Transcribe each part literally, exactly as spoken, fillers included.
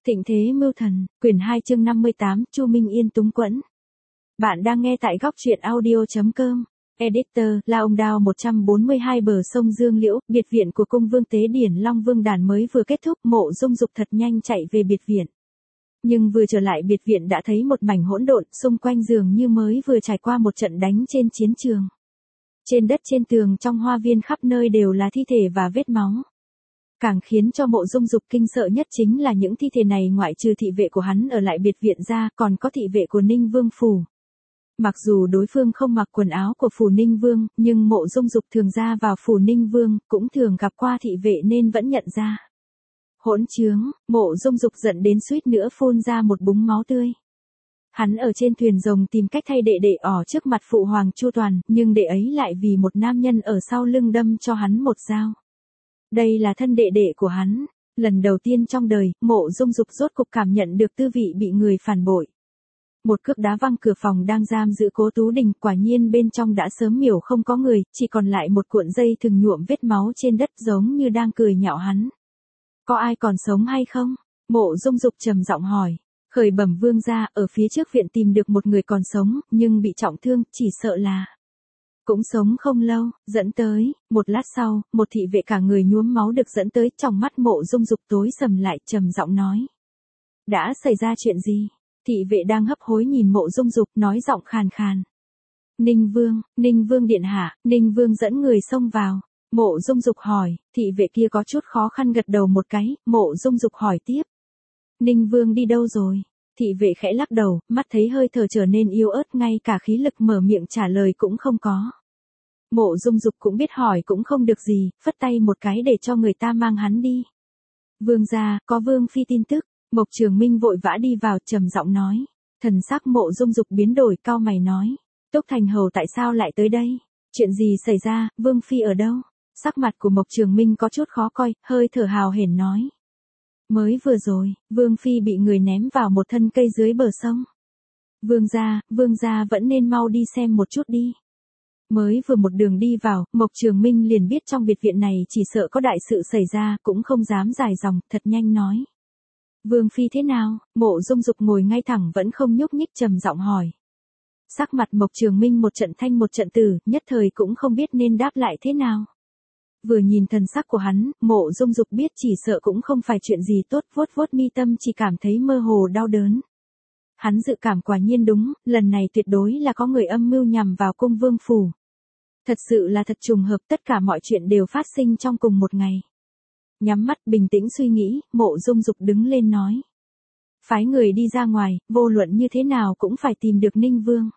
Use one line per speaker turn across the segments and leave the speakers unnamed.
Thịnh thế mưu thần, quyển hai chương năm mươi tám, Chu Minh Yên túng quẫn. Bạn đang nghe tại góc truyện audio.com. Editor, La Ông Đao một trăm bốn mươi hai bờ sông Dương Liễu, biệt viện của cung vương Tế Điển Long Vương Đàn mới vừa kết thúc, Mộ Dung Dục thật nhanh chạy về biệt viện. Nhưng vừa trở lại biệt viện đã thấy một mảnh hỗn độn, xung quanh giường như mới vừa trải qua một trận đánh trên chiến trường. Trên đất trên tường trong hoa viên khắp nơi đều là thi thể và vết máu. Càng khiến cho Mộ Dung Dục kinh sợ nhất chính là những thi thể này ngoại trừ thị vệ của hắn ở lại biệt viện ra, còn có thị vệ của Ninh Vương phủ. Mặc dù đối phương không mặc quần áo của phủ Ninh Vương, nhưng Mộ Dung Dục thường ra vào phủ Ninh Vương, cũng thường gặp qua thị vệ nên vẫn nhận ra. Hỗn trướng, Mộ Dung Dục giận đến suýt nữa phun ra một búng máu tươi. Hắn ở trên thuyền rồng tìm cách thay đệ đệ ỏ trước mặt phụ hoàng Chu Toàn, nhưng đệ ấy lại vì một nam nhân ở sau lưng đâm cho hắn một dao. Đây là thân đệ đệ của hắn. Lần đầu tiên trong đời, Mộ Dung Dục rốt cục cảm nhận được tư vị bị người phản bội. Một cước đá văng cửa phòng đang giam giữ Cố Tú Đình, quả nhiên bên trong đã sớm miểu không có người, chỉ còn lại một cuộn dây thừng nhuộm vết máu trên đất giống như đang cười nhạo hắn. Có ai còn sống hay không? Mộ Dung Dục trầm giọng hỏi. Khởi bẩm vương gia, ở phía trước viện tìm được một người còn sống, nhưng bị trọng thương, chỉ sợ là cũng sống không lâu. Dẫn tới. Một lát sau, một thị vệ cả người nhuốm máu được dẫn tới, trong mắt Mộ Dung Dục tối sầm lại, trầm giọng nói. Đã xảy ra chuyện gì? Thị vệ đang hấp hối nhìn Mộ Dung Dục, nói giọng khàn khàn. Ninh Vương, Ninh Vương điện hạ. Ninh Vương dẫn người xông vào. Mộ Dung Dục hỏi. Thị vệ kia có chút khó khăn gật đầu một cái. Mộ Dung Dục hỏi tiếp. Ninh Vương đi đâu rồi? Thị vệ khẽ lắc đầu, mắt thấy hơi thở trở nên yếu ớt, ngay cả khí lực mở miệng trả lời cũng không có. Mộ Dung Dục cũng biết hỏi cũng không được gì, phất tay một cái để cho người ta mang hắn đi. Vương gia, có Vương phi tin tức. Mộc Trường Minh vội vã đi vào, trầm giọng nói. Thần sắc Mộ Dung Dục biến đổi, cau mày nói. Túc Thành hầu tại sao lại tới đây? Chuyện gì xảy ra, Vương phi ở đâu? Sắc mặt của Mộc Trường Minh có chút khó coi, hơi thở hào hển nói. Mới vừa rồi, Vương phi bị người ném vào một thân cây dưới bờ sông. Vương gia, Vương gia vẫn nên mau đi xem một chút đi. Mới vừa một đường đi vào, Mộc Trường Minh liền biết trong biệt viện này chỉ sợ có đại sự xảy ra, cũng không dám dài dòng, thật nhanh nói. Vương phi thế nào? Mộ Dung Dục ngồi ngay thẳng vẫn không nhúc nhích, trầm giọng hỏi. Sắc mặt Mộc Trường Minh một trận thanh một trận tử, nhất thời cũng không biết nên đáp lại thế nào. Vừa nhìn thần sắc của hắn, Mộ Dung Dục biết chỉ sợ cũng không phải chuyện gì tốt, vuốt vuốt mi tâm chỉ cảm thấy mơ hồ đau đớn. Hắn dự cảm quả nhiên đúng, lần này tuyệt đối là có người âm mưu nhằm vào cung vương phủ. Thật sự là thật trùng hợp, tất cả mọi chuyện đều phát sinh trong cùng một ngày. Nhắm mắt bình tĩnh suy nghĩ, Mộ Dung Dục đứng lên nói. Phái người đi ra ngoài, vô luận như thế nào cũng phải tìm được Ninh Vương.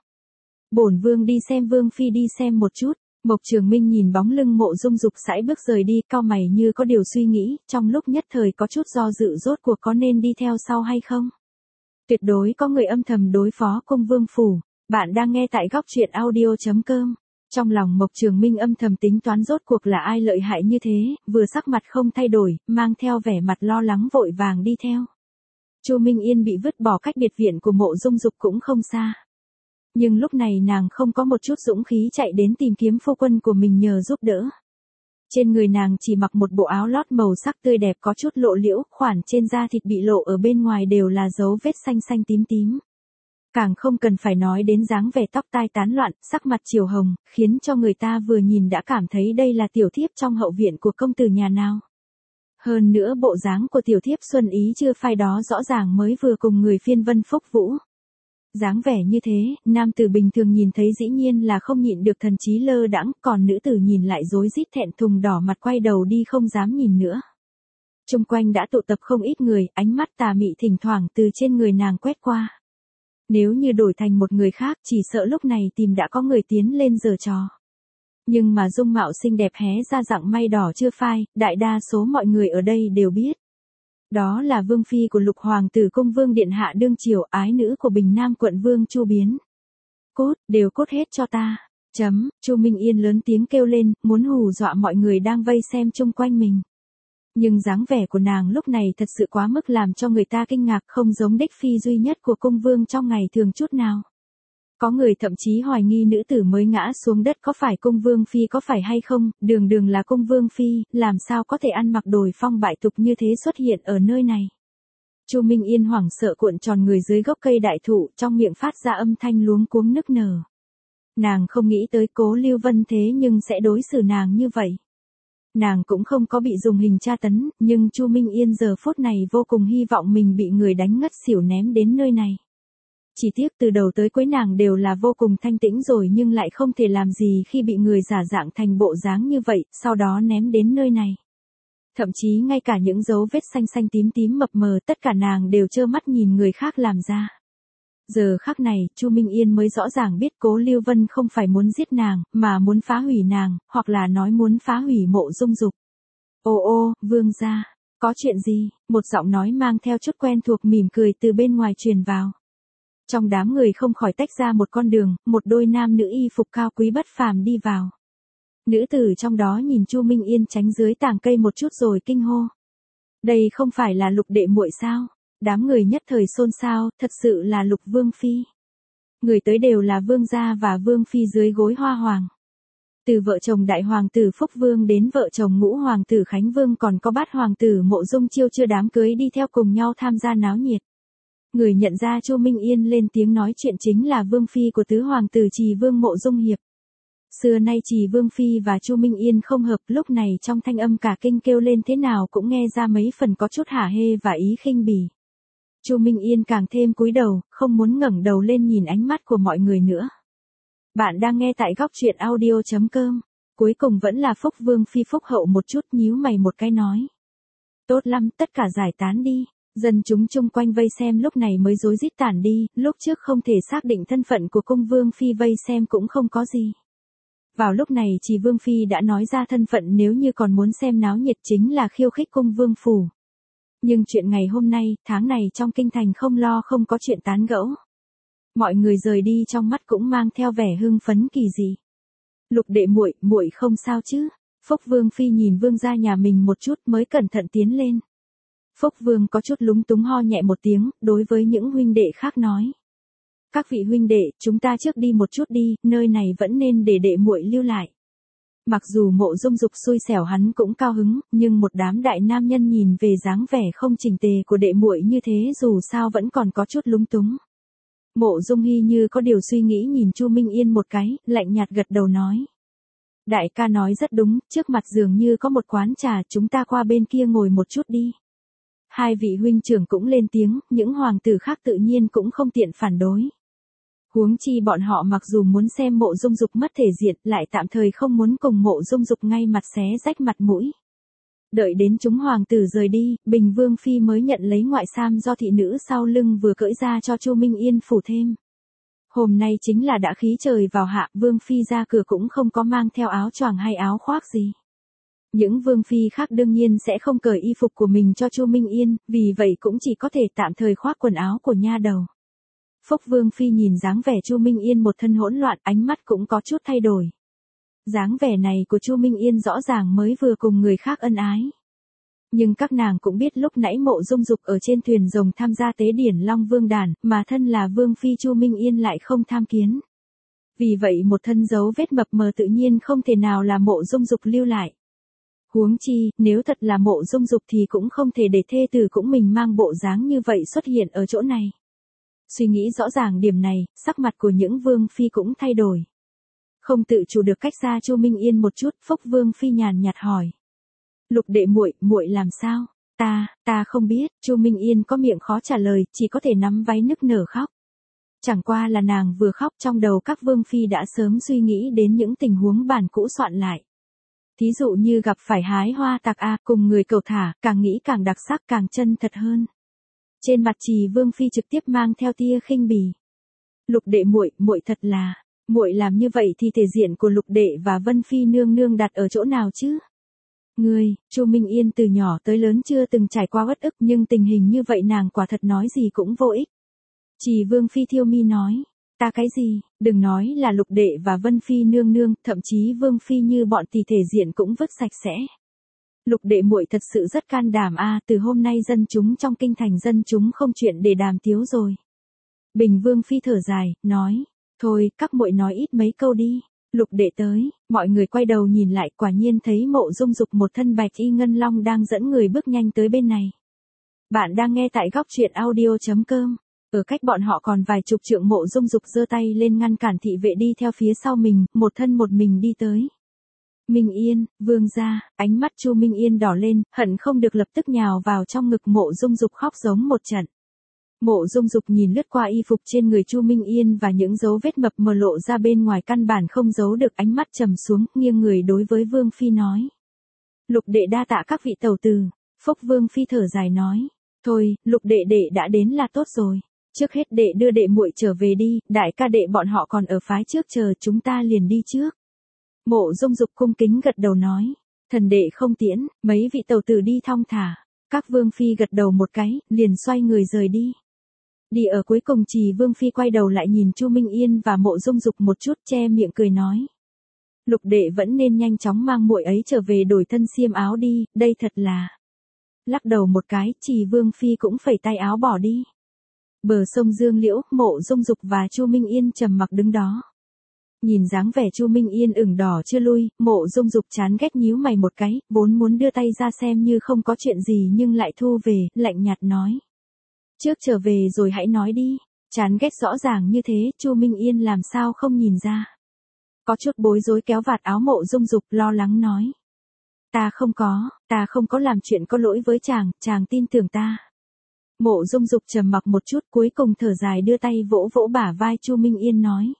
Bổn Vương đi xem Vương phi đi xem một chút. Mộc Trường Minh nhìn bóng lưng Mộ Dung Dục sải bước rời đi, cau mày như có điều suy nghĩ, trong lúc nhất thời có chút do dự rốt cuộc có nên đi theo sau hay không. Tuyệt đối có người âm thầm đối phó cung vương phủ. Bạn đang nghe tại góc truyện audio.com. Trong lòng Mộc Trường Minh âm thầm tính toán rốt cuộc là ai lợi hại như thế, vừa sắc mặt không thay đổi, mang theo vẻ mặt lo lắng vội vàng đi theo. Chu Minh Yên bị vứt bỏ cách biệt viện của Mộ Dung Dục cũng không xa. Nhưng lúc này nàng không có một chút dũng khí chạy đến tìm kiếm phu quân của mình nhờ giúp đỡ. Trên người nàng chỉ mặc một bộ áo lót màu sắc tươi đẹp có chút lộ liễu, khoản trên da thịt bị lộ ở bên ngoài đều là dấu vết xanh xanh tím tím. Càng không cần phải nói đến dáng vẻ tóc tai tán loạn, sắc mặt chiều hồng, khiến cho người ta vừa nhìn đã cảm thấy đây là tiểu thiếp trong hậu viện của công tử nhà nào. Hơn nữa bộ dáng của tiểu thiếp xuân ý chưa phai đó rõ ràng mới vừa cùng người phiên vân phúc vũ. Dáng vẻ như thế, nam tử bình thường nhìn thấy dĩ nhiên là không nhịn được thần trí lơ đãng, còn nữ tử nhìn lại rối rít thẹn thùng đỏ mặt quay đầu đi không dám nhìn nữa. Chung quanh đã tụ tập không ít người, ánh mắt tà mị thỉnh thoảng từ trên người nàng quét qua. Nếu như đổi thành một người khác chỉ sợ lúc này tìm đã có người tiến lên giở trò. Nhưng mà dung mạo xinh đẹp hé ra dạng may đỏ chưa phai, đại đa số mọi người ở đây đều biết. Đó là Vương phi của Lục Hoàng tử cung vương điện hạ đương triều, ái nữ của Bình Nam quận vương Chu Biến. Cốt, đều cốt hết cho ta. Chấm, Chu Minh Yên lớn tiếng kêu lên, muốn hù dọa mọi người đang vây xem chung quanh mình. Nhưng dáng vẻ của nàng lúc này thật sự quá mức làm cho người ta kinh ngạc, không giống đích phi duy nhất của cung vương trong ngày thường chút nào. Có người thậm chí hoài nghi nữ tử mới ngã xuống đất có phải cung vương phi có phải hay không, đường đường là cung vương phi, làm sao có thể ăn mặc đổi phong bại tục như thế xuất hiện ở nơi này. Chu Minh Yên hoảng sợ cuộn tròn người dưới gốc cây đại thụ, trong miệng phát ra âm thanh luống cuống nức nở. Nàng không nghĩ tới Cố Lưu Vân thế nhưng sẽ đối xử nàng như vậy. Nàng cũng không có bị dùng hình tra tấn, nhưng Chu Minh Yên giờ phút này vô cùng hy vọng mình bị người đánh ngất xỉu ném đến nơi này. Chỉ tiếc từ đầu tới cuối nàng đều là vô cùng thanh tĩnh rồi nhưng lại không thể làm gì khi bị người giả dạng thành bộ dáng như vậy, sau đó ném đến nơi này. Thậm chí ngay cả những dấu vết xanh xanh tím tím mập mờ tất cả nàng đều trơ mắt nhìn người khác làm ra. Giờ khắc này, Chu Minh Yên mới rõ ràng biết Cố Lưu Vân không phải muốn giết nàng, mà muốn phá hủy nàng, hoặc là nói muốn phá hủy Mộ Dung Dục. Ô ô, vương gia, có chuyện gì? Một giọng nói mang theo chút quen thuộc mỉm cười từ bên ngoài truyền vào. Trong đám người không khỏi tách ra một con đường, một đôi nam nữ y phục cao quý bất phàm đi vào. Nữ tử trong đó nhìn Chu Minh Yên tránh dưới tàng cây một chút rồi kinh hô. Đây không phải là Lục đệ muội sao? Đám người nhất thời xôn xao, thật sự là Lục Vương Phi. Người tới đều là Vương gia và Vương Phi dưới gối Hoa Hoàng. Từ vợ chồng đại hoàng tử Phúc Vương đến vợ chồng ngũ hoàng tử Khánh Vương còn có bát hoàng tử Mộ Dung Chiêu chưa đám cưới đi theo cùng nhau tham gia náo nhiệt. Người nhận ra Chu Minh Yên lên tiếng nói chuyện chính là Vương Phi của tứ hoàng tử Trì Vương Mộ Dung Hiệp. Xưa nay Trì Vương Phi và Chu Minh Yên không hợp, lúc này trong thanh âm cả kinh kêu lên thế nào cũng nghe ra mấy phần có chút hả hê và ý khinh bỉ. Chu Minh Yên càng thêm cúi đầu, không muốn ngẩng đầu lên nhìn ánh mắt của mọi người nữa. Bạn đang nghe tại góc truyện audio chấm com. Cuối cùng vẫn là Phúc Vương Phi phúc hậu một chút nhíu mày một cái nói. Tốt lắm, tất cả giải tán đi. Dân chúng chung quanh vây xem lúc này mới rối rít tản đi, lúc trước không thể xác định thân phận của cung Vương Phi vây xem cũng không có gì. Vào lúc này Trì Vương Phi đã nói ra thân phận nếu như còn muốn xem náo nhiệt chính là khiêu khích cung Vương Phủ. Nhưng chuyện ngày hôm nay, tháng này trong kinh thành không lo không có chuyện tán gẫu. Mọi người rời đi trong mắt cũng mang theo vẻ hưng phấn kỳ dị. Lục đệ muội, muội không sao chứ? Phúc Vương Phi nhìn Vương gia nhà mình một chút mới cẩn thận tiến lên. Phúc Vương có chút lúng túng ho nhẹ một tiếng, đối với những huynh đệ khác nói. Các vị huynh đệ, chúng ta trước đi một chút đi, nơi này vẫn nên để đệ muội lưu lại. Mặc dù Mộ Dung Dục xui xẻo hắn cũng cao hứng, nhưng một đám đại nam nhân nhìn về dáng vẻ không chỉnh tề của đệ muội như thế dù sao vẫn còn có chút lúng túng. Mộ Dung Hy như có điều suy nghĩ nhìn Chu Minh Yên một cái, lạnh nhạt gật đầu nói. Đại ca nói rất đúng, trước mặt dường như có một quán trà, chúng ta qua bên kia ngồi một chút đi. Hai vị huynh trưởng cũng lên tiếng, những hoàng tử khác tự nhiên cũng không tiện phản đối. Huống chi bọn họ mặc dù muốn xem Mộ Dung Dục mất thể diện, lại tạm thời không muốn cùng Mộ Dung Dục ngay mặt xé rách mặt mũi. Đợi đến chúng hoàng tử rời đi, Bình Vương Phi mới nhận lấy ngoại sam do thị nữ sau lưng vừa cởi ra cho Chu Minh Yên phủ thêm. Hôm nay chính là đã khí trời vào hạ, Vương Phi ra cửa cũng không có mang theo áo choàng hay áo khoác gì. Những Vương Phi khác đương nhiên sẽ không cởi y phục của mình cho Chu Minh Yên, vì vậy cũng chỉ có thể tạm thời khoác quần áo của nha đầu. Phúc Vương Phi nhìn dáng vẻ Chu Minh Yên một thân hỗn loạn, ánh mắt cũng có chút thay đổi. Dáng vẻ này của Chu Minh Yên rõ ràng mới vừa cùng người khác ân ái. Nhưng các nàng cũng biết lúc nãy Mộ Dung Dục ở trên thuyền rồng tham gia tế điển Long Vương đàn, mà thân là Vương Phi Chu Minh Yên lại không tham kiến. Vì vậy một thân dấu vết mập mờ tự nhiên không thể nào là Mộ Dung Dục lưu lại. Huống chi, nếu thật là Mộ Dung Dục thì cũng không thể để thê tử cũng mình mang bộ dáng như vậy xuất hiện ở chỗ này. Suy nghĩ rõ ràng điểm này, sắc mặt của những Vương Phi cũng thay đổi. Không tự chủ được cách xa Chu Minh Yên một chút, Phúc Vương Phi nhàn nhạt hỏi. Lục đệ muội, muội làm sao? Ta, ta không biết, Chu Minh Yên có miệng khó trả lời, chỉ có thể nắm váy nức nở khóc. Chẳng qua là nàng vừa khóc trong đầu các Vương Phi đã sớm suy nghĩ đến những tình huống bản cũ soạn lại. Thí dụ như gặp phải hái hoa tạc A cùng người cầu thả, càng nghĩ càng đặc sắc càng chân thật hơn. Trên mặt Trì Vương Phi trực tiếp mang theo tia khinh bỉ. Lục đệ muội, muội thật là, muội làm như vậy thì thể diện của Lục đệ và Vân Phi nương nương đặt ở chỗ nào chứ? Ngươi, Chu Minh Yên từ nhỏ tới lớn chưa từng trải qua uất ức nhưng tình hình như vậy nàng quả thật nói gì cũng vô ích. Trì Vương Phi thiêu mi nói, ta cái gì, đừng nói là Lục đệ và Vân Phi nương nương, thậm chí Vương Phi như bọn thì thể diện cũng vứt sạch sẽ. Lục đệ muội thật sự rất can đảm a, từ hôm nay dân chúng trong kinh thành dân chúng không chuyện để đàm tiếu rồi. Bình Vương Phi thở dài, nói, thôi, các muội nói ít mấy câu đi. Lục đệ tới, mọi người quay đầu nhìn lại quả nhiên thấy Mộ Dung Dục một thân bạch y ngân long đang dẫn người bước nhanh tới bên này. Bạn đang nghe tại góc truyện audio.com. Ở cách bọn họ còn vài chục trượng, Mộ Dung Dục giơ tay lên ngăn cản thị vệ đi theo phía sau mình, một thân một mình đi tới. Minh Yên, vương gia, ánh mắt Chu Minh Yên đỏ lên, hận không được lập tức nhào vào trong ngực Mộ Dung Dục khóc giống một trận. Mộ Dung Dục nhìn lướt qua y phục trên người Chu Minh Yên và những dấu vết mập mờ lộ ra bên ngoài, căn bản không giấu được ánh mắt trầm xuống, nghiêng người đối với Vương Phi nói. Lục đệ đa tạ các vị tẩu từ. Phúc Vương Phi thở dài nói. Thôi, Lục đệ đệ đã đến là tốt rồi. Trước hết đệ đưa đệ muội trở về đi, đại ca đệ bọn họ còn ở phái trước chờ, chúng ta liền đi trước. Mộ Dung Dục cung kính gật đầu nói. Thần đệ không tiễn, mấy vị tẩu tử đi thong thả. Các Vương Phi gật đầu một cái, liền xoay người rời đi. Đi ở cuối cùng Trì Vương Phi quay đầu lại nhìn Chu Minh Yên và Mộ Dung Dục một chút, che miệng cười nói. Lục đệ vẫn nên nhanh chóng mang muội ấy trở về đổi thân xiêm áo đi, đây thật là. Lắc đầu một cái, Trì Vương Phi cũng phẩy tay áo bỏ đi. Bờ sông Dương Liễu, Mộ Dung Dục và Chu Minh Yên trầm mặc đứng đó. Nhìn dáng vẻ Chu Minh Yên ửng đỏ chưa lui, Mộ Dung Dục chán ghét nhíu mày một cái, vốn muốn đưa tay ra xem như không có chuyện gì nhưng lại thu về, lạnh nhạt nói. Trước trở về rồi hãy nói đi. Chán ghét rõ ràng như thế, Chu Minh Yên làm sao không nhìn ra. Có chút bối rối kéo vạt áo Mộ Dung Dục, lo lắng nói. Ta không có, ta không có làm chuyện có lỗi với chàng, chàng tin tưởng ta. Mộ Dung Dục trầm mặc một chút, cuối cùng thở dài đưa tay vỗ vỗ bả vai Chu Minh Yên nói.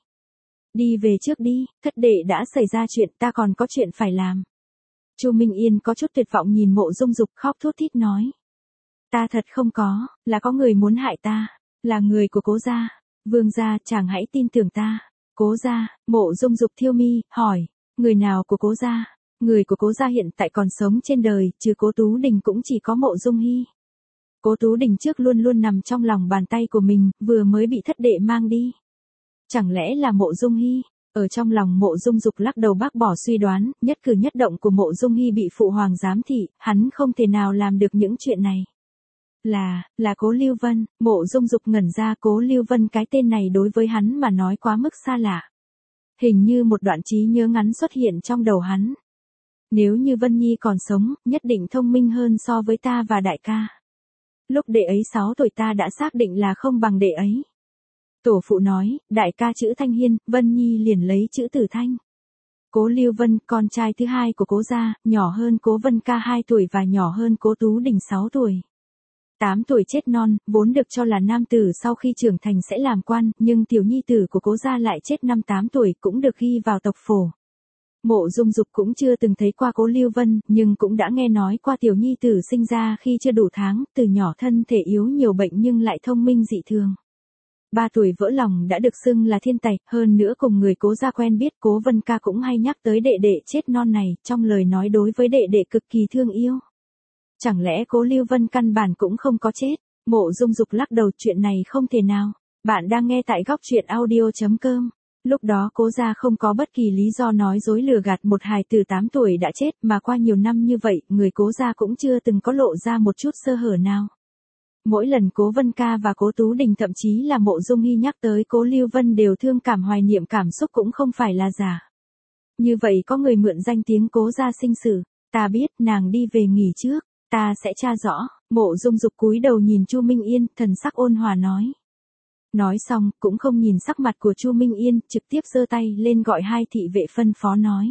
Đi về trước đi, thất đệ đã xảy ra chuyện, ta còn có chuyện phải làm. Chu Minh Yên có chút tuyệt vọng nhìn Mộ Dung Dục, khóc thút thít nói. Ta thật không có, là có người muốn hại ta, là người của Cố gia. Vương gia, chàng hãy tin tưởng ta. Cố gia. Mộ Dung Dục thiêu mi, hỏi. Người nào của Cố gia? Người của Cố gia hiện tại còn sống trên đời, trừ Cố Tú Đình cũng chỉ có Mộ Dung Hy. Cố Tú Đình trước luôn luôn nằm trong lòng bàn tay của mình, vừa mới bị thất đệ mang đi. Chẳng lẽ là Mộ Dung Hy? Ở trong lòng Mộ Dung Dục lắc đầu bác bỏ suy đoán, nhất cử nhất động của Mộ Dung Hy bị phụ hoàng giám thị, hắn không thể nào làm được những chuyện này. Là, là Cố Lưu Vân. Mộ Dung Dục ngẩn ra, Cố Lưu Vân, cái tên này đối với hắn mà nói quá mức xa lạ. Hình như một đoạn trí nhớ ngắn xuất hiện trong đầu hắn. Nếu như Vân Nhi còn sống, nhất định thông minh hơn so với ta và đại ca. Lúc đệ ấy sáu tuổi ta đã xác định là không bằng đệ ấy. Tổ phụ nói, đại ca chữ Thanh Hiên, Vân Nhi liền lấy chữ Tử Thanh. Cố Lưu Vân, con trai thứ hai của Cố gia, nhỏ hơn Cố Vân Ca hai tuổi và nhỏ hơn Cố Tú Đình sáu tuổi. tám tuổi chết non, vốn được cho là nam tử sau khi trưởng thành sẽ làm quan, nhưng tiểu nhi tử của Cố gia lại chết năm tám tuổi, cũng được ghi vào tộc phổ. Mộ Dung Dục cũng chưa từng thấy qua Cố Lưu Vân, nhưng cũng đã nghe nói qua tiểu nhi tử sinh ra khi chưa đủ tháng, từ nhỏ thân thể yếu nhiều bệnh nhưng lại thông minh dị thường. Ba tuổi vỡ lòng đã được xưng là thiên tài, hơn nữa cùng người Cố gia quen biết, Cố Vân Ca cũng hay nhắc tới đệ đệ chết non này, trong lời nói đối với đệ đệ cực kỳ thương yêu. Chẳng lẽ Cố Lưu Vân căn bản cũng không có chết? Mộ Dung Dục lắc đầu, chuyện này không thể nào. Bạn đang nghe tại góc truyện audio.com. Lúc đó Cố gia không có bất kỳ lý do nói dối lừa gạt một hài tử tám tuổi đã chết, mà qua nhiều năm như vậy, người Cố gia cũng chưa từng có lộ ra một chút sơ hở nào. Mỗi lần Cố Vân Ca và Cố Tú Đình, thậm chí là Mộ Dung Hy nhắc tới Cố Lưu Vân đều thương cảm hoài niệm, cảm xúc cũng không phải là giả. Như vậy có người mượn danh tiếng Cố gia sinh sự. Ta biết, nàng đi về nghỉ trước. Ta sẽ tra rõ. Mộ Dung Dục cúi đầu nhìn Chu Minh Yên, thần sắc ôn hòa nói. Nói xong, cũng không nhìn sắc mặt của Chu Minh Yên, trực tiếp giơ tay lên gọi hai thị vệ phân phó nói.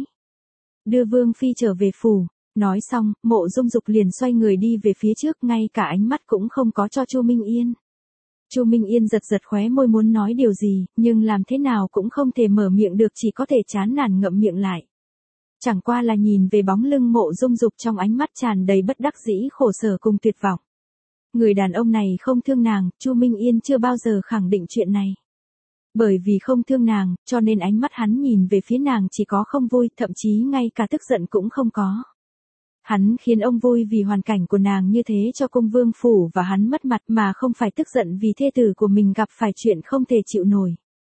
Đưa Vương Phi trở về phủ. Nói xong, Mộ Dung Dục liền xoay người đi về phía trước, ngay cả ánh mắt cũng không có cho Chu Minh Yên. Chu Minh Yên giật giật khóe môi muốn nói điều gì, nhưng làm thế nào cũng không thể mở miệng được, chỉ có thể chán nản ngậm miệng lại. Chẳng qua là nhìn về bóng lưng Mộ Dung Dục, trong ánh mắt tràn đầy bất đắc dĩ, khổ sở cùng tuyệt vọng. Người đàn ông này không thương nàng, Chu Minh Yên chưa bao giờ khẳng định chuyện này. Bởi vì không thương nàng, cho nên ánh mắt hắn nhìn về phía nàng chỉ có không vui, thậm chí ngay cả tức giận cũng không có. Hắn khiến ông vui vì hoàn cảnh của nàng như thế cho cung vương phủ và hắn mất mặt, mà không phải tức giận vì thê tử của mình gặp phải chuyện không thể chịu nổi.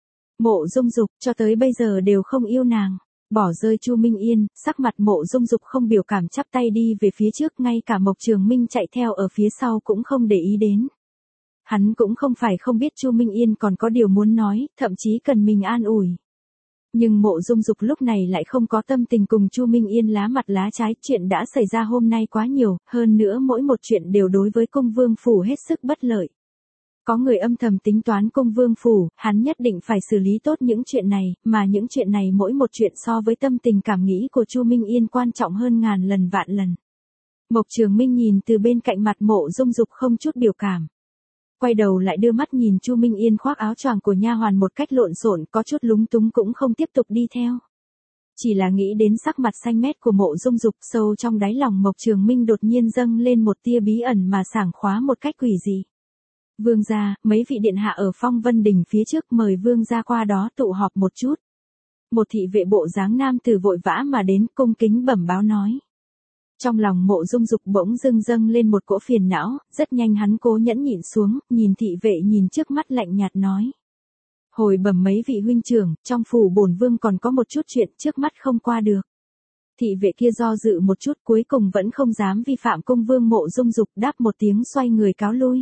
Mộ Dung Dục cho tới bây giờ đều không yêu nàng. Bỏ rơi Chu Minh Yên, sắc mặt Mộ Dung Dục không biểu cảm, chắp tay đi về phía trước, ngay cả Mộc Trường Minh chạy theo ở phía sau cũng không để ý đến. Hắn cũng không phải không biết Chu Minh Yên còn có điều muốn nói, thậm chí cần mình an ủi. Nhưng Mộ Dung Dục lúc này lại không có tâm tình cùng Chu Minh Yên lá mặt lá trái, chuyện đã xảy ra hôm nay quá nhiều, hơn nữa mỗi một chuyện đều đối với Cung Vương phủ hết sức bất lợi. Có người âm thầm tính toán Cung Vương phủ, hắn nhất định phải xử lý tốt những chuyện này, mà những chuyện này mỗi một chuyện so với tâm tình cảm nghĩ của Chu Minh Yên quan trọng hơn ngàn lần vạn lần. Mộc Trường Minh nhìn từ bên cạnh mặt Mộ Dung Dục không chút biểu cảm. Quay đầu lại đưa mắt nhìn Chu Minh Yên khoác áo choàng của nha hoàn một cách lộn xộn, có chút lúng túng cũng không tiếp tục đi theo. Chỉ là nghĩ đến sắc mặt xanh mét của Mộ Dung Dục, sâu trong đáy lòng Mộc Trường Minh đột nhiên dâng lên một tia bí ẩn mà sảng khoái một cách quỷ dị. Vương gia, mấy vị điện hạ ở Phong Vân Đình phía trước, mời vương gia qua đó tụ họp một chút. Một thị vệ bộ dáng nam tử vội vã mà đến, cung kính bẩm báo nói. Trong lòng Mộ Dung Dục bỗng dưng dâng lên một cỗ phiền não, rất nhanh hắn cố nhẫn nhịn xuống, nhìn thị vệ nhìn trước mắt lạnh nhạt nói. Hồi bẩm mấy vị huynh trưởng, trong phủ bổn vương còn có một chút chuyện trước mắt không qua được. Thị vệ kia do dự một chút, cuối cùng vẫn không dám vi phạm cung vương. Mộ Dung Dục đáp một tiếng xoay người cáo lui.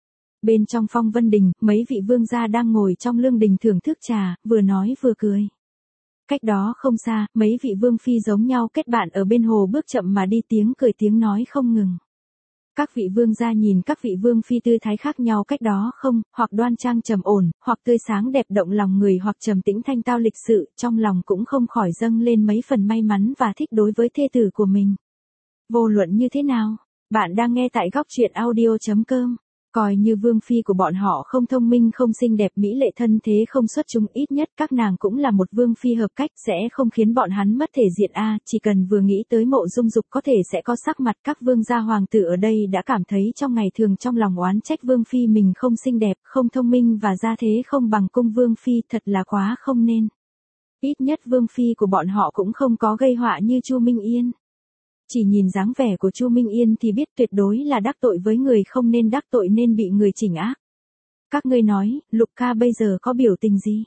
Bên trong Phong Vân Đình, mấy vị vương gia đang ngồi trong lương đình thưởng thức trà, vừa nói vừa cười. Cách đó không xa, mấy vị vương phi giống nhau kết bạn ở bên hồ bước chậm mà đi, tiếng cười tiếng nói không ngừng. Các vị vương gia nhìn các vị vương phi tư thái khác nhau cách đó không, hoặc đoan trang trầm ổn, hoặc tươi sáng đẹp động lòng người, hoặc trầm tĩnh thanh tao lịch sự, trong lòng cũng không khỏi dâng lên mấy phần may mắn và thích đối với thê tử của mình. Vô luận như thế nào, bạn đang nghe tại góc truyện audio chấm com. Coi như vương phi của bọn họ không thông minh không xinh đẹp mỹ lệ thân thế không xuất chúng, ít nhất các nàng cũng là một vương phi hợp cách, sẽ không khiến bọn hắn mất thể diện a. Chỉ cần vừa nghĩ tới Mộ Dung Dục có thể sẽ có sắc mặt, các vương gia hoàng tử ở đây đã cảm thấy trong ngày thường trong lòng oán trách vương phi mình không xinh đẹp, không thông minh và gia thế không bằng cung vương phi, thật là quá không nên. Ít nhất vương phi của bọn họ cũng không có gây họa như Chu Minh Yên. Chỉ nhìn dáng vẻ của Chu Minh Yên thì biết tuyệt đối là đắc tội với người không nên đắc tội, nên bị người chỉnh ác. Các ngươi nói, Lục ca bây giờ có biểu tình gì?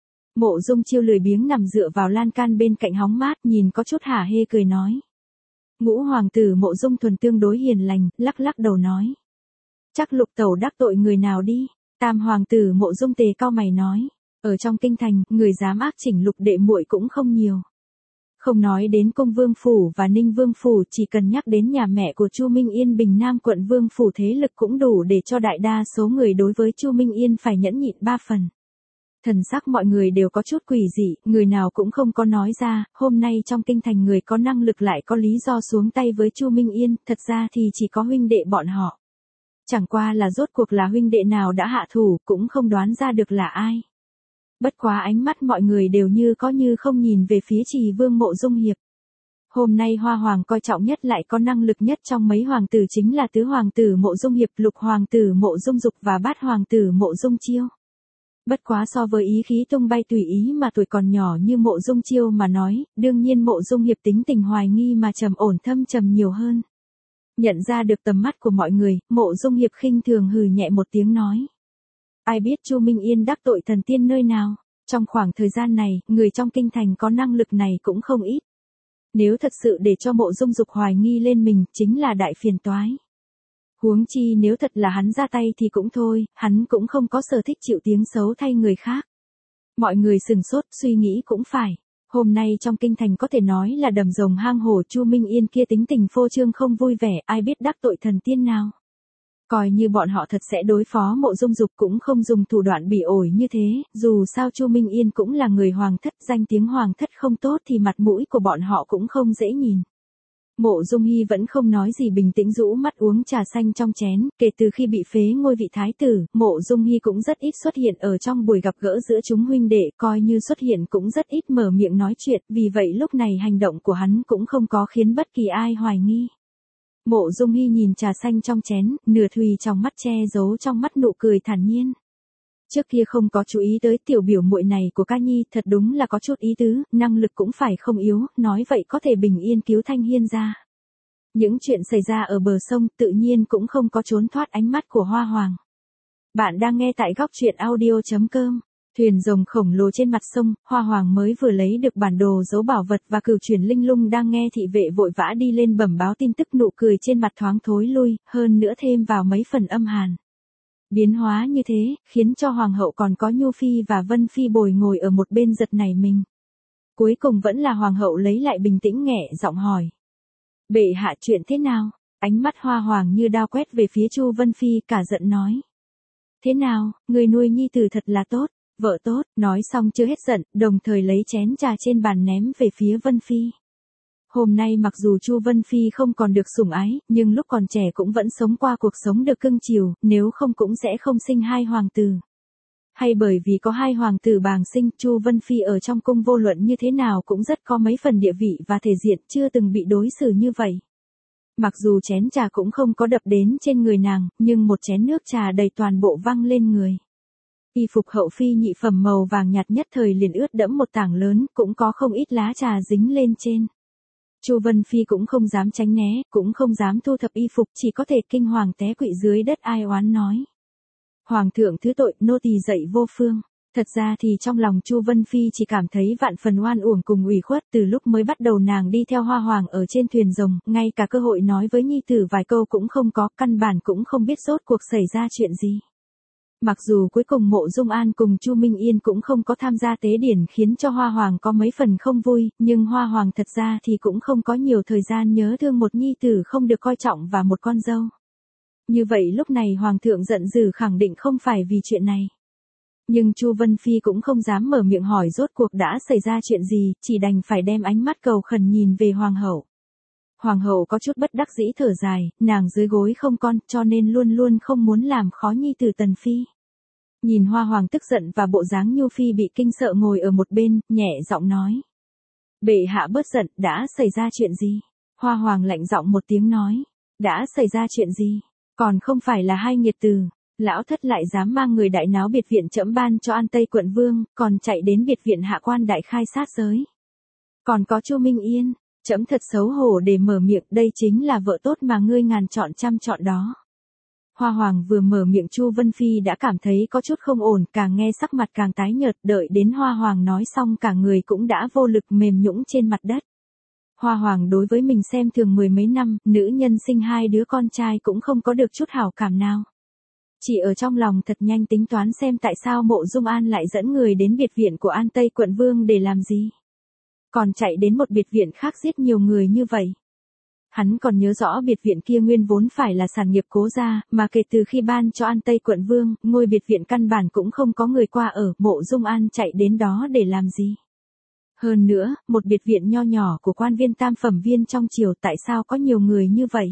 Mộ Dung Chiêu lười biếng nằm dựa vào lan can bên cạnh hóng mát, nhìn có chút hả hê cười nói. Ngũ hoàng tử Mộ Dung Thuần tương đối hiền lành, lắc lắc đầu nói. Chắc Lục tẩu đắc tội người nào đi. Tam hoàng tử Mộ Dung Tề cau mày nói. Ở trong kinh thành, người dám ác chỉnh Lục đệ muội cũng không nhiều. Không nói đến Cung Vương phủ và Ninh Vương phủ, chỉ cần nhắc đến nhà mẹ của Chu Minh Yên Bình Nam quận Vương phủ, thế lực cũng đủ để cho đại đa số người đối với Chu Minh Yên phải nhẫn nhịn ba phần. Thần sắc mọi người đều có chút quỷ dị, người nào cũng không có nói ra, hôm nay trong kinh thành người có năng lực lại có lý do xuống tay với Chu Minh Yên, thật ra thì chỉ có huynh đệ bọn họ. Chẳng qua là rốt cuộc là huynh đệ nào đã hạ thủ, cũng không đoán ra được là ai. Bất quá ánh mắt mọi người đều như có như không nhìn về phía Trì Vương Mộ Dung Hiệp. Hôm nay Hoa Hoàng coi trọng nhất lại có năng lực nhất trong mấy hoàng tử chính là tứ hoàng tử Mộ Dung Hiệp, lục hoàng tử Mộ Dung Dục và bát hoàng tử Mộ Dung Chiêu. Bất quá so với ý khí tung bay tùy ý mà tuổi còn nhỏ như Mộ Dung Chiêu mà nói, đương nhiên Mộ Dung Hiệp tính tình hoài nghi mà trầm ổn thâm trầm nhiều hơn. Nhận ra được tầm mắt của mọi người, Mộ Dung Hiệp khinh thường hừ nhẹ một tiếng nói. Ai biết Chu Minh Yên đắc tội thần tiên nơi nào, trong khoảng thời gian này, người trong kinh thành có năng lực này cũng không ít. Nếu thật sự để cho Mộ Dung Dục hoài nghi lên mình, chính là đại phiền toái. Huống chi nếu thật là hắn ra tay thì cũng thôi, hắn cũng không có sở thích chịu tiếng xấu thay người khác. Mọi người sừng sốt, suy nghĩ cũng phải. Hôm nay trong kinh thành có thể nói là đầm rồng hang hổ, Chu Minh Yên kia tính tình phô trương không vui vẻ, ai biết đắc tội thần tiên nào. Coi như bọn họ thật sẽ đối phó Mộ Dung Dục cũng không dùng thủ đoạn bỉ ổi như thế, dù sao Chu Minh Yên cũng là người hoàng thất, danh tiếng hoàng thất không tốt thì mặt mũi của bọn họ cũng không dễ nhìn. Mộ Dung Hi vẫn không nói gì, bình tĩnh rũ mắt uống trà xanh trong chén, kể từ khi bị phế ngôi vị thái tử, Mộ Dung Hi cũng rất ít xuất hiện ở trong buổi gặp gỡ giữa chúng huynh đệ, coi như xuất hiện cũng rất ít mở miệng nói chuyện, vì vậy lúc này hành động của hắn cũng không có khiến bất kỳ ai hoài nghi. Mộ Dung Hi nhìn trà xanh trong chén, nửa thùy trong mắt che giấu trong mắt nụ cười thản nhiên. Trước kia không có chú ý tới tiểu biểu muội này của ca nhi, thật đúng là có chút ý tứ, năng lực cũng phải không yếu, nói vậy có thể bình yên cứu Thanh Hiên ra. Những chuyện xảy ra ở bờ sông tự nhiên cũng không có trốn thoát ánh mắt của Hoa Hoàng. Bạn đang nghe tại góc truyện audio chấm com. Thuyền rồng khổng lồ trên mặt sông, Hoa Hoàng mới vừa lấy được bản đồ giấu bảo vật và cửu chuyển linh lung đang nghe thị vệ vội vã đi lên bẩm báo tin tức, nụ cười trên mặt thoáng thối lui, hơn nữa thêm vào mấy phần âm hàn. Biến hóa như thế, khiến cho Hoàng hậu còn có Nhu Phi và Vân Phi bồi ngồi ở một bên giật nảy mình. Cuối cùng vẫn là hoàng hậu lấy lại bình tĩnh nhẹ giọng hỏi. Bệ hạ chuyện thế nào? Ánh mắt Hoa Hoàng như đao quét về phía Chu Vân Phi cả giận nói. Thế nào, người nuôi nhi tử thật là tốt, vợ tốt, nói xong chưa hết giận, đồng thời lấy chén trà trên bàn ném về phía Vân Phi. Hôm nay mặc dù Chu Vân Phi không còn được sủng ái, nhưng lúc còn trẻ cũng vẫn sống qua cuộc sống được cưng chiều, nếu không cũng sẽ không sinh hai hoàng tử. Hay bởi vì có hai hoàng tử bàng sinh, Chu Vân Phi ở trong cung vô luận như thế nào cũng rất có mấy phần địa vị và thể diện, chưa từng bị đối xử như vậy. Mặc dù chén trà cũng không có đập đến trên người nàng, nhưng một chén nước trà đầy toàn bộ văng lên người. Y phục hậu phi nhị phẩm màu vàng nhạt nhất thời liền ướt đẫm một tảng lớn, cũng có không ít lá trà dính lên trên. Chu Vân Phi cũng không dám tránh né, cũng không dám thu thập y phục, chỉ có thể kinh hoàng té quỵ dưới đất ai oán nói. Hoàng thượng thứ tội, nô tỳ dậy vô phương. Thật ra thì trong lòng Chu Vân Phi chỉ cảm thấy vạn phần oan uổng cùng ủy khuất, từ lúc mới bắt đầu nàng đi theo Hoa Hoàng ở trên thuyền rồng, ngay cả cơ hội nói với nhi tử vài câu cũng không có, căn bản cũng không biết rốt cuộc xảy ra chuyện gì. Mặc dù cuối cùng Mộ Dung An cùng Chu Minh Yên cũng không có tham gia tế điển khiến cho Hoa Hoàng có mấy phần không vui, nhưng Hoa Hoàng thật ra thì cũng không có nhiều thời gian nhớ thương một nhi tử không được coi trọng và một con dâu. Như vậy lúc này Hoàng thượng giận dữ khẳng định không phải vì chuyện này. Nhưng Chu Vân Phi cũng không dám mở miệng hỏi rốt cuộc đã xảy ra chuyện gì, chỉ đành phải đem ánh mắt cầu khẩn nhìn về Hoàng hậu. Hoàng hậu có chút bất đắc dĩ thở dài, nàng dưới gối không con, cho nên luôn luôn không muốn làm khó nhi tử Tần Phi. Nhìn Hoa Hoàng tức giận và bộ dáng Nhu Phi bị kinh sợ ngồi ở một bên, nhẹ giọng nói. Bệ hạ bớt giận, đã xảy ra chuyện gì? Hoa Hoàng lạnh giọng một tiếng nói. Đã xảy ra chuyện gì? Còn không phải là hai nghiệt từ. Lão thất lại dám mang người đại náo biệt viện trẫm ban cho An Tây quận vương, còn chạy đến biệt viện hạ quan đại khai sát giới. Còn có Chu Minh Yên, trẫm thật xấu hổ để mở miệng, đây chính là vợ tốt mà ngươi ngàn chọn trăm chọn đó. Hoa Hoàng vừa mở miệng Chu Vân Phi đã cảm thấy có chút không ổn, càng nghe sắc mặt càng tái nhợt, đợi đến Hoa Hoàng nói xong cả người cũng đã vô lực mềm nhũn trên mặt đất. Hoa Hoàng đối với mình xem thường mười mấy năm, nữ nhân sinh hai đứa con trai cũng không có được chút hảo cảm nào. Chỉ ở trong lòng thật nhanh tính toán xem tại sao Mộ Dung An lại dẫn người đến biệt viện của An Tây quận vương để làm gì. Còn chạy đến một biệt viện khác giết nhiều người như vậy. Hắn còn nhớ rõ biệt viện kia nguyên vốn phải là sản nghiệp cố gia, mà kể từ khi ban cho An Tây quận vương, ngôi biệt viện căn bản cũng không có người qua ở, Mộ Dung An chạy đến đó để làm gì. Hơn nữa, một biệt viện nho nhỏ của quan viên tam phẩm viên trong triều tại sao có nhiều người như vậy.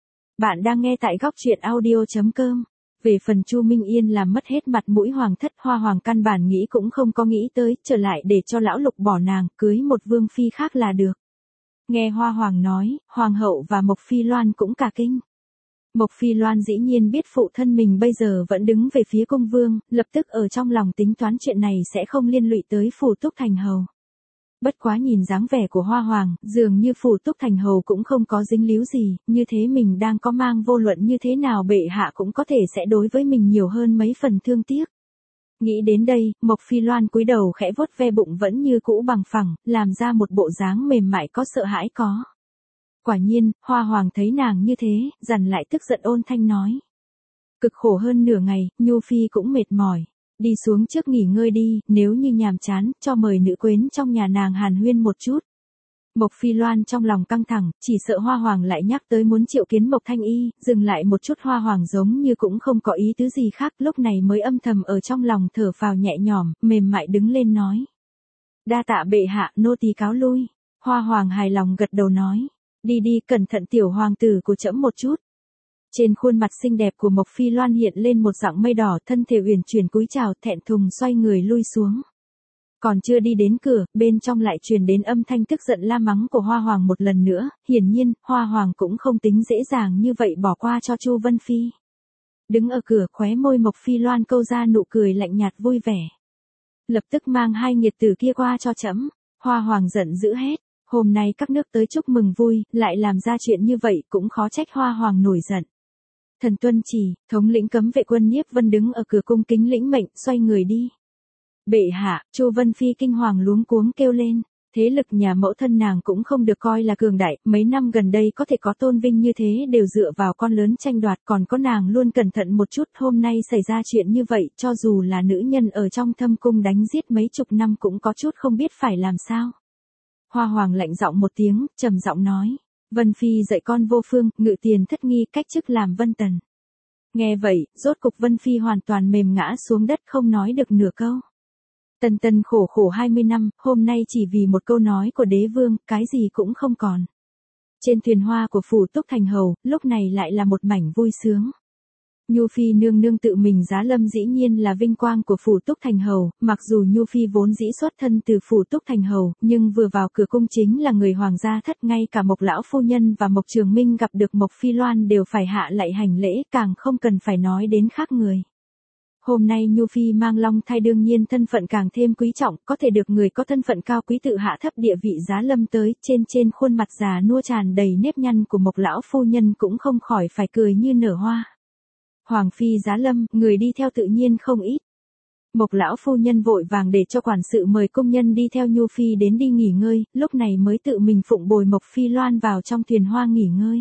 Bạn đang nghe tại góc truyện audio chấm com. Về phần Chu Minh Yên làm mất hết mặt mũi hoàng thất, Hoa Hoàng căn bản nghĩ cũng không có nghĩ tới, trở lại để cho lão lục bỏ nàng, cưới một vương phi khác là được. Nghe Hoa Hoàng nói, Hoàng hậu và Mộc Phi Loan cũng cả kinh. Mộc Phi Loan dĩ nhiên biết phụ thân mình bây giờ vẫn đứng về phía cung vương, lập tức ở trong lòng tính toán chuyện này sẽ không liên lụy tới Phủ Túc Thành Hầu. Bất quá nhìn dáng vẻ của Hoa Hoàng, dường như Phủ Túc Thành Hầu cũng không có dính líu gì, như thế mình đang có mang vô luận như thế nào bệ hạ cũng có thể sẽ đối với mình nhiều hơn mấy phần thương tiếc. Nghĩ đến đây, Mộc Phi Loan cúi đầu khẽ vuốt ve bụng vẫn như cũ bằng phẳng, làm ra một bộ dáng mềm mại có sợ hãi có. Quả nhiên, Hoa Hoàng thấy nàng như thế, dằn lại tức giận ôn thanh nói. Cực khổ hơn nửa ngày, Nhu Phi cũng mệt mỏi. Đi xuống trước nghỉ ngơi đi, nếu như nhàm chán, cho mời nữ quyến trong nhà nàng hàn huyên một chút. Mộc Phi Loan trong lòng căng thẳng, chỉ sợ Hoa Hoàng lại nhắc tới muốn triệu kiến Mộc Thanh Y, dừng lại một chút Hoa Hoàng giống như cũng không có ý tứ gì khác, lúc này mới âm thầm ở trong lòng thở phào nhẹ nhõm, mềm mại đứng lên nói. Đa tạ bệ hạ, nô tỳ cáo lui. Hoa Hoàng hài lòng gật đầu nói. Đi đi, cẩn thận tiểu hoàng tử của trẫm một chút. Trên khuôn mặt xinh đẹp của Mộc Phi Loan hiện lên một dạng mây đỏ, thân thể uyển chuyển cúi chào, thẹn thùng xoay người lui xuống. Còn chưa đi đến cửa, bên trong lại truyền đến âm thanh tức giận la mắng của Hoa Hoàng một lần nữa, hiển nhiên, Hoa Hoàng cũng không tính dễ dàng như vậy bỏ qua cho Chu Vân Phi. Đứng ở cửa, khóe môi Mộc Phi Loan câu ra nụ cười lạnh nhạt vui vẻ. Lập tức mang hai nghiệt tử kia qua cho trẫm. Hoa Hoàng giận dữ hét. Hôm nay các nước tới chúc mừng vui, lại làm ra chuyện như vậy cũng khó trách Hoa Hoàng nổi giận. Thần tuân chỉ, thống lĩnh cấm vệ quân Nhiếp Vân đứng ở cửa cung kính lĩnh mệnh, xoay người đi. Bệ hạ, Chu Vân Phi kinh hoàng luống cuống kêu lên, thế lực nhà mẫu thân nàng cũng không được coi là cường đại, mấy năm gần đây có thể có tôn vinh như thế đều dựa vào con lớn tranh đoạt, còn có nàng luôn cẩn thận một chút, hôm nay xảy ra chuyện như vậy, cho dù là nữ nhân ở trong thâm cung đánh giết mấy chục năm cũng có chút không biết phải làm sao. Hoa Hoàng lạnh giọng một tiếng, trầm giọng nói. Vân Phi dạy con vô phương, ngự tiền thất nghi cách chức làm Vân Tần. Nghe vậy, rốt cục Vân Phi hoàn toàn mềm ngã xuống đất không nói được nửa câu. Tần Tần khổ khổ hai mươi năm, hôm nay chỉ vì một câu nói của đế vương, cái gì cũng không còn. Trên thuyền hoa của phủ Túc Thành Hầu, lúc này lại là một mảnh vui sướng. Nhu Phi nương nương tự mình giá lâm dĩ nhiên là vinh quang của phủ Túc Thành Hầu, mặc dù Nhu Phi vốn dĩ xuất thân từ phủ Túc Thành Hầu, nhưng vừa vào cửa cung chính là người hoàng gia thất, ngay cả Mộc lão phu nhân và Mộc Trường Minh gặp được Mộc Phi Loan đều phải hạ lạy hành lễ, càng không cần phải nói đến khác người. Hôm nay Nhu Phi mang long thai đương nhiên thân phận càng thêm quý trọng, có thể được người có thân phận cao quý tự hạ thấp địa vị giá lâm tới, trên trên khuôn mặt già nua tràn đầy nếp nhăn của Mộc lão phu nhân cũng không khỏi phải cười như nở hoa. Hoàng phi giá lâm, người đi theo tự nhiên không ít. Mộc lão phu nhân vội vàng để cho quản sự mời công nhân đi theo Nhu Phi đến đi nghỉ ngơi, lúc này mới tự mình phụng bồi Mộc Phi Loan vào trong thuyền hoa nghỉ ngơi.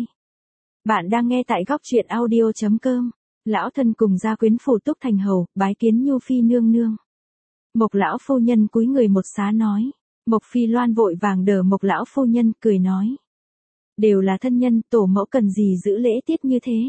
Bạn đang nghe tại góc truyện audio chấm com. Lão thân cùng gia quyến phủ Túc Thành Hầu, bái kiến Nhu Phi nương nương. Mộc lão phu nhân cúi người một xá nói. Mộc Phi Loan vội vàng đỡ Mộc lão phu nhân, cười nói. Đều là thân nhân, tổ mẫu cần gì giữ lễ tiết như thế.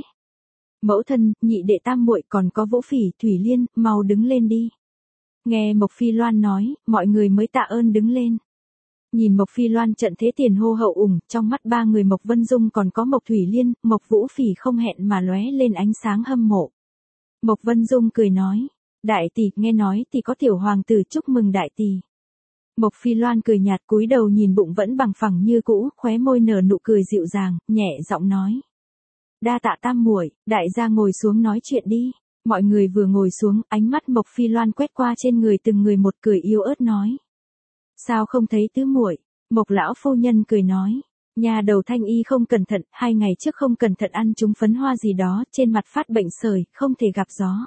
Mẫu thân, nhị đệ tam muội còn có Vũ Phỉ, Thủy Liên, mau đứng lên đi. Nghe Mộc Phi Loan nói, mọi người mới tạ ơn đứng lên. Nhìn Mộc Phi Loan trận thế tiền hô hậu ủng, trong mắt ba người Mộc Vân Dung còn có Mộc Thủy Liên, Mộc Vũ Phỉ không hẹn mà lóe lên ánh sáng hâm mộ. Mộc Vân Dung cười nói, đại tỷ, nghe nói thì có tiểu hoàng tử, chúc mừng đại tỷ. Mộc Phi Loan cười nhạt cúi đầu nhìn bụng vẫn bằng phẳng như cũ, khóe môi nở nụ cười dịu dàng, nhẹ giọng nói. Đa tạ tam muội, đại gia ngồi xuống nói chuyện đi. Mọi người vừa ngồi xuống, ánh mắt Mộc Phi Loan quét qua trên người từng người một, cười yếu ớt nói. Sao không thấy tứ muội? Mộc lão phu nhân cười nói. Nhà đầu Thanh Y không cẩn thận, hai ngày trước không cẩn thận ăn trúng phấn hoa gì đó, trên mặt phát bệnh sởi, không thể gặp gió.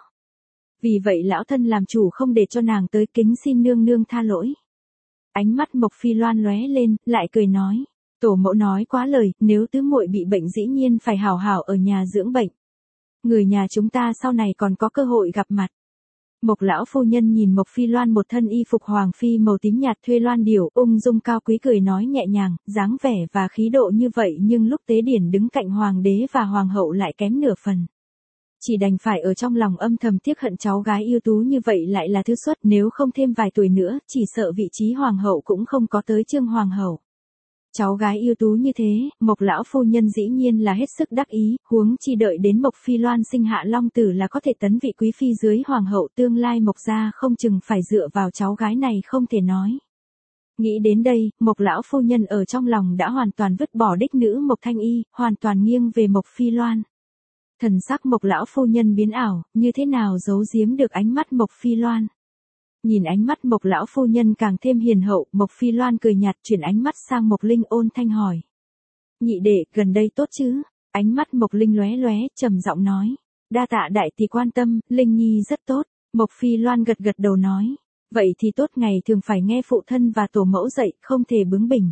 Vì vậy lão thân làm chủ không để cho nàng tới, kính xin nương nương tha lỗi. Ánh mắt Mộc Phi Loan lóe lên, lại cười nói. Tổ mẫu nói quá lời, nếu tứ muội bị bệnh dĩ nhiên phải hảo hảo ở nhà dưỡng bệnh. Người nhà chúng ta sau này còn có cơ hội gặp mặt. Mộc lão phu nhân nhìn Mộc Phi Loan một thân y phục hoàng phi màu tím nhạt thuê loan điểu, ung dung cao quý, cười nói nhẹ nhàng, dáng vẻ và khí độ như vậy nhưng lúc tế điển đứng cạnh hoàng đế và hoàng hậu lại kém nửa phần. Chỉ đành phải ở trong lòng âm thầm tiếc hận cháu gái ưu tú như vậy lại là thứ xuất, nếu không thêm vài tuổi nữa, chỉ sợ vị trí hoàng hậu cũng không có tới Trương hoàng hậu. Cháu gái ưu tú như thế, Mộc lão phu nhân dĩ nhiên là hết sức đắc ý, huống chi đợi đến Mộc Phi Loan sinh hạ long tử là có thể tấn vị quý phi dưới hoàng hậu, tương lai Mộc gia không chừng phải dựa vào cháu gái này không thể nói. Nghĩ đến đây, Mộc lão phu nhân ở trong lòng đã hoàn toàn vứt bỏ đích nữ Mộc Thanh Y, hoàn toàn nghiêng về Mộc Phi Loan. Thần sắc Mộc lão phu nhân biến ảo, như thế nào giấu giếm được ánh mắt Mộc Phi Loan. Nhìn ánh mắt Mộc lão phu nhân càng thêm hiền hậu, Mộc Phi Loan cười nhạt chuyển ánh mắt sang Mộc Linh ôn thanh hỏi. Nhị đệ, gần đây tốt chứ? Ánh mắt Mộc Linh lóe lóe, trầm giọng nói. Đa tạ đại tỷ quan tâm, Linh nhi rất tốt. Mộc Phi Loan gật gật đầu nói. Vậy thì tốt, ngày thường phải nghe phụ thân và tổ mẫu dạy, không thể bướng bỉnh.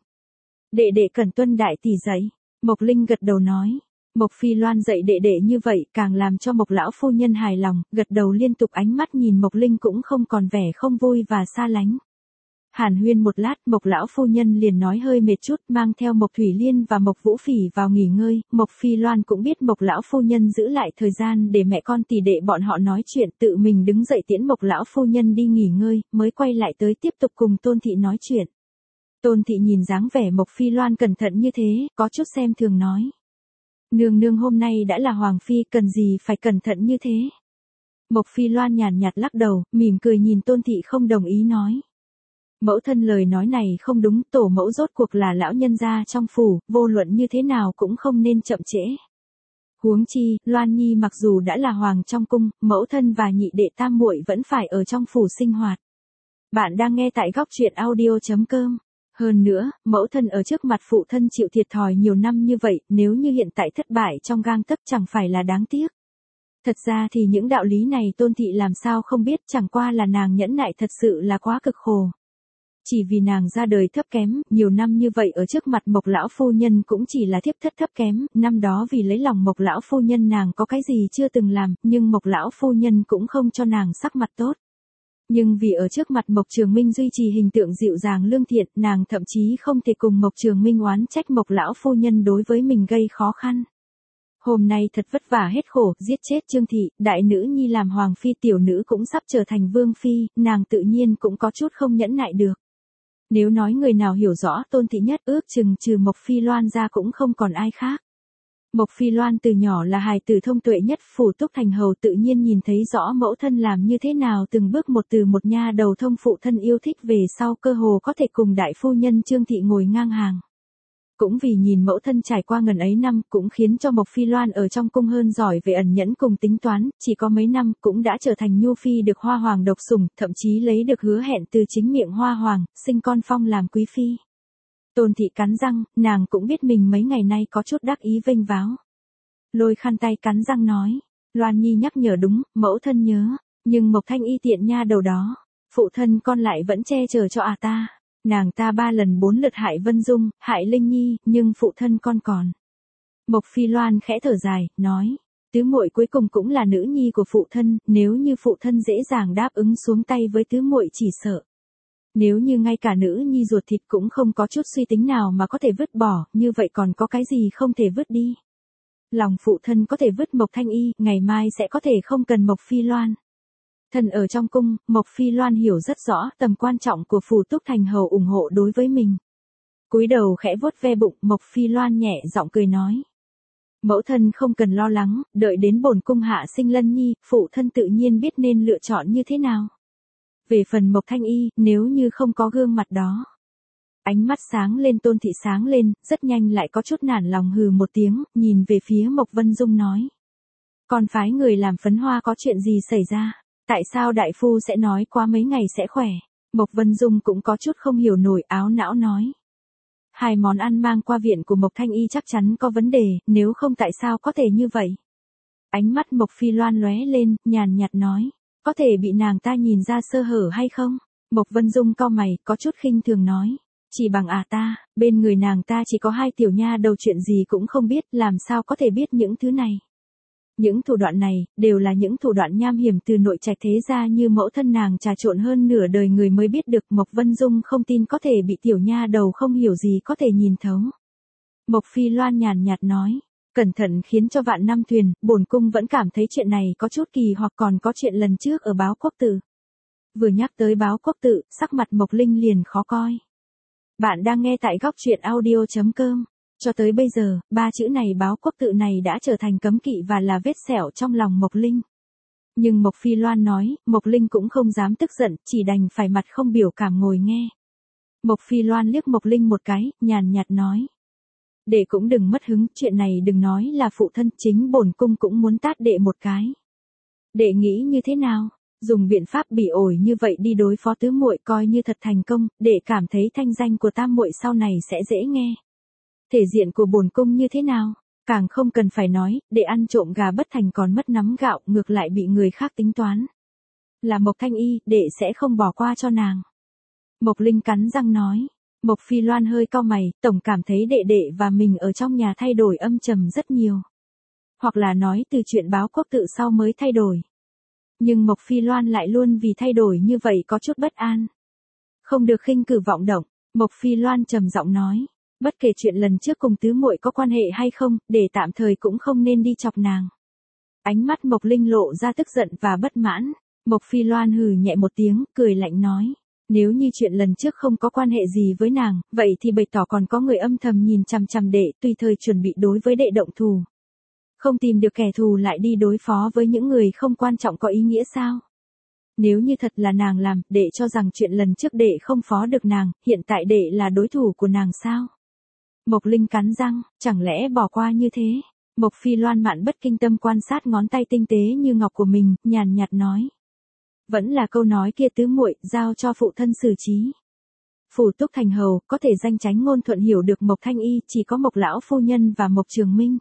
Đệ đệ cần tuân đại tỷ dạy. Mộc Linh gật đầu nói. Mộc Phi Loan dạy đệ đệ như vậy, càng làm cho Mộc lão phu nhân hài lòng, gật đầu liên tục, ánh mắt nhìn Mộc Linh cũng không còn vẻ không vui và xa lánh. Hàn huyên một lát, Mộc lão phu nhân liền nói hơi mệt chút, mang theo Mộc Thủy Liên và Mộc Vũ Phỉ vào nghỉ ngơi. Mộc Phi Loan cũng biết Mộc lão phu nhân giữ lại thời gian để mẹ con tỷ đệ bọn họ nói chuyện, tự mình đứng dậy tiễn Mộc lão phu nhân đi nghỉ ngơi, mới quay lại tới tiếp tục cùng Tôn thị nói chuyện. Tôn thị nhìn dáng vẻ Mộc Phi Loan cẩn thận như thế, có chút xem thường nói. Nương nương hôm nay đã là hoàng phi, cần gì phải cẩn thận như thế. Mộc Phi Loan nhàn nhạt lắc đầu, mỉm cười nhìn Tôn thị không đồng ý nói. Mẫu thân lời nói này không đúng, tổ mẫu rốt cuộc là lão nhân gia trong phủ, vô luận như thế nào cũng không nên chậm trễ. Huống chi, Loan Nhi mặc dù đã là hoàng trong cung, mẫu thân và nhị đệ tam muội vẫn phải ở trong phủ sinh hoạt. Bạn đang nghe tại góc truyện audio chấm com. Hơn nữa, mẫu thân ở trước mặt phụ thân chịu thiệt thòi nhiều năm như vậy, nếu như hiện tại thất bại trong gang tấc chẳng phải là đáng tiếc. Thật ra thì những đạo lý này Tôn thị làm sao không biết, chẳng qua là nàng nhẫn nại thật sự là quá cực khổ. Chỉ vì nàng ra đời thấp kém, nhiều năm như vậy ở trước mặt Mộc lão phu nhân cũng chỉ là thiếp thất thấp kém, năm đó vì lấy lòng Mộc lão phu nhân nàng có cái gì chưa từng làm, nhưng Mộc lão phu nhân cũng không cho nàng sắc mặt tốt. Nhưng vì ở trước mặt Mộc Trường Minh duy trì hình tượng dịu dàng lương thiện, nàng thậm chí không thể cùng Mộc Trường Minh oán trách Mộc lão phu nhân đối với mình gây khó khăn. Hôm nay thật vất vả hết khổ, giết chết Trương Thị, đại nữ nhi làm hoàng phi, tiểu nữ cũng sắp trở thành vương phi, nàng tự nhiên cũng có chút không nhẫn nại được. Nếu nói người nào hiểu rõ Tôn Thị nhất, ước chừng trừ Mộc Phi Loan ra cũng không còn ai khác. Mộc Phi Loan từ nhỏ là hài tử thông tuệ nhất phủ Túc Thành Hầu, tự nhiên nhìn thấy rõ mẫu thân làm như thế nào, từng bước một từ một nha đầu thông phụ thân yêu thích về sau cơ hồ có thể cùng đại phu nhân Trương Thị ngồi ngang hàng. Cũng vì nhìn mẫu thân trải qua ngần ấy năm, cũng khiến cho Mộc Phi Loan ở trong cung hơn giỏi về ẩn nhẫn cùng tính toán, chỉ có mấy năm cũng đã trở thành nhu phi được Hoa Hoàng độc sủng, thậm chí lấy được hứa hẹn từ chính miệng Hoa Hoàng, sinh con phong làm quý phi. Tôn Thị cắn răng, nàng cũng biết mình mấy ngày nay có chút đắc ý vênh váo. Lôi khăn tay cắn răng nói, Loan Nhi nhắc nhở đúng, mẫu thân nhớ, nhưng Mộc Thanh Y tiện nha đầu đó, phụ thân con lại vẫn che chở cho à ta. Nàng ta ba lần bốn lượt hại Vân Dung, hại Linh Nhi, nhưng phụ thân con còn. Mộc Phi Loan khẽ thở dài, nói, tứ muội cuối cùng cũng là nữ nhi của phụ thân, nếu như phụ thân dễ dàng đáp ứng xuống tay với tứ muội chỉ sợ. Nếu như ngay cả nữ nhi ruột thịt cũng không có chút suy tính nào mà có thể vứt bỏ, như vậy còn có cái gì không thể vứt đi. Lòng phụ thân có thể vứt Mộc Thanh Y, ngày mai sẽ có thể không cần Mộc Phi Loan. Thần ở trong cung, Mộc Phi Loan hiểu rất rõ tầm quan trọng của phủ Túc Thành Hầu ủng hộ đối với mình. Cúi đầu khẽ vuốt ve bụng, Mộc Phi Loan nhẹ giọng cười nói. Mẫu thân không cần lo lắng, đợi đến bổn cung hạ sinh Lân Nhi, phụ thân tự nhiên biết nên lựa chọn như thế nào. Về phần Mộc Thanh Y, nếu như không có gương mặt đó. Ánh mắt sáng lên Tôn Thị sáng lên, rất nhanh lại có chút nản lòng hừ một tiếng, nhìn về phía Mộc Vân Dung nói. Còn phái người làm phấn hoa có chuyện gì xảy ra? Tại sao đại phu sẽ nói qua mấy ngày sẽ khỏe? Mộc Vân Dung cũng có chút không hiểu nổi, áo não nói. Hai món ăn mang qua viện của Mộc Thanh Y chắc chắn có vấn đề, nếu không tại sao có thể như vậy? Ánh mắt Mộc Phi Loan lóe lên, nhàn nhạt nói. Có thể bị nàng ta nhìn ra sơ hở hay không? Mộc Vân Dung cau mày, có chút khinh thường nói. Chỉ bằng à ta, bên người nàng ta chỉ có hai tiểu nha đầu chuyện gì cũng không biết, làm sao có thể biết những thứ này? Những thủ đoạn này, đều là những thủ đoạn nham hiểm từ nội trạch thế gia như mẫu thân nàng trà trộn hơn nửa đời người mới biết được. Mộc Vân Dung không tin có thể bị tiểu nha đầu không hiểu gì có thể nhìn thấu. Mộc Phi Loan nhàn nhạt nói, cẩn thận khiến cho vạn năm thuyền, bổn cung vẫn cảm thấy chuyện này có chút kỳ, hoặc còn có chuyện lần trước ở Báo Quốc Tự. Vừa nhắc tới Báo Quốc Tự, sắc mặt Mộc Linh liền khó coi. Bạn đang nghe tại góc truyện audio chấm com. Cho tới bây giờ, ba chữ này Báo Quốc Tự này đã trở thành cấm kỵ và là vết sẹo trong lòng Mộc Linh. Nhưng Mộc Phi Loan nói, Mộc Linh cũng không dám tức giận, chỉ đành phải mặt không biểu cảm ngồi nghe. Mộc Phi Loan liếc Mộc Linh một cái, nhàn nhạt nói. Đệ cũng đừng mất hứng, chuyện này đừng nói là phụ thân, chính bổn cung cũng muốn tát đệ một cái. Đệ nghĩ như thế nào? Dùng biện pháp bỉ ổi như vậy đi đối phó tứ muội coi như thật thành công, đệ cảm thấy thanh danh của tam muội sau này sẽ dễ nghe. Thể diện của bổn cung như thế nào? Càng không cần phải nói, để ăn trộm gà bất thành còn mất nắm gạo, ngược lại bị người khác tính toán. Là Mộc Thanh Y, đệ sẽ không bỏ qua cho nàng. Mộc Linh cắn răng nói. Mộc Phi Loan hơi cau mày, tổng cảm thấy đệ đệ và mình ở trong nhà thay đổi âm trầm rất nhiều. Hoặc là nói từ chuyện Báo Quốc Tự sau mới thay đổi. Nhưng Mộc Phi Loan lại luôn vì thay đổi như vậy có chút bất an. Không được khinh cử vọng động, Mộc Phi Loan trầm giọng nói. Bất kể chuyện lần trước cùng tứ muội có quan hệ hay không, để tạm thời cũng không nên đi chọc nàng. Ánh mắt Mộc Linh lộ ra tức giận và bất mãn. Mộc Phi Loan hừ nhẹ một tiếng, cười lạnh nói. Nếu như chuyện lần trước không có quan hệ gì với nàng, vậy thì bày tỏ còn có người âm thầm nhìn chằm chằm đệ, tùy thời chuẩn bị đối với đệ động thù. Không tìm được kẻ thù lại đi đối phó với những người không quan trọng có ý nghĩa sao? Nếu như thật là nàng làm, đệ cho rằng chuyện lần trước đệ không phó được nàng, hiện tại đệ là đối thủ của nàng sao? Mộc Linh cắn răng, chẳng lẽ bỏ qua như thế? Mộc Phi Loan mạn bất kinh tâm quan sát ngón tay tinh tế như ngọc của mình, nhàn nhạt nói. Vẫn là câu nói kia tứ muội, giao cho phụ thân xử trí. Phủ Túc Thành Hầu, có thể danh tránh ngôn thuận hiểu được Mộc Thanh Y, chỉ có Mộc Lão Phu Nhân và Mộc Trường Minh.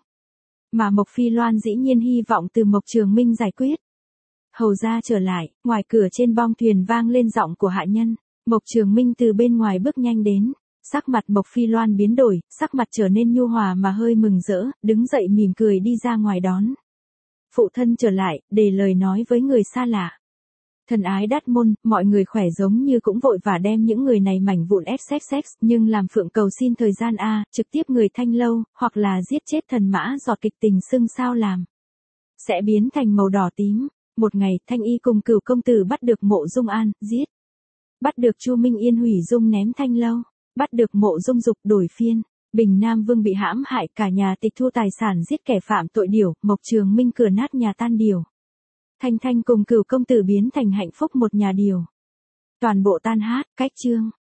Mà Mộc Phi Loan dĩ nhiên hy vọng từ Mộc Trường Minh giải quyết. Hầu ra trở lại, ngoài cửa trên bong thuyền vang lên giọng của hạ nhân. Mộc Trường Minh từ bên ngoài bước nhanh đến. Sắc mặt Mộc Phi Loan biến đổi, sắc mặt trở nên nhu hòa mà hơi mừng rỡ, đứng dậy mỉm cười đi ra ngoài đón. Phụ thân trở lại, để lời nói với người xa lạ. Thân ái đát môn, mọi người khỏe giống như cũng vội và đem những người này mảnh vụn ép xếp xếp, nhưng làm phượng cầu xin thời gian a, trực tiếp người thanh lâu, hoặc là giết chết thần mã giọt kịch tình xưng sao làm. Sẽ biến thành màu đỏ tím. Một ngày, Thanh Y cùng Cửu công tử bắt được Mộ Dung An, giết. Bắt được Chu Minh Yên hủy dung ném thanh lâu. Bắt được Mộ Dung Dục đổi phiên. Bình Nam Vương bị hãm hại, cả nhà tịch thu tài sản, giết kẻ phạm tội điểu, Mộc Trường Minh cửa nát nhà tan điểu. Thanh Thanh cùng Cửu công tử biến thành hạnh phúc một nhà điều. Toàn bộ tan hát, cách chương.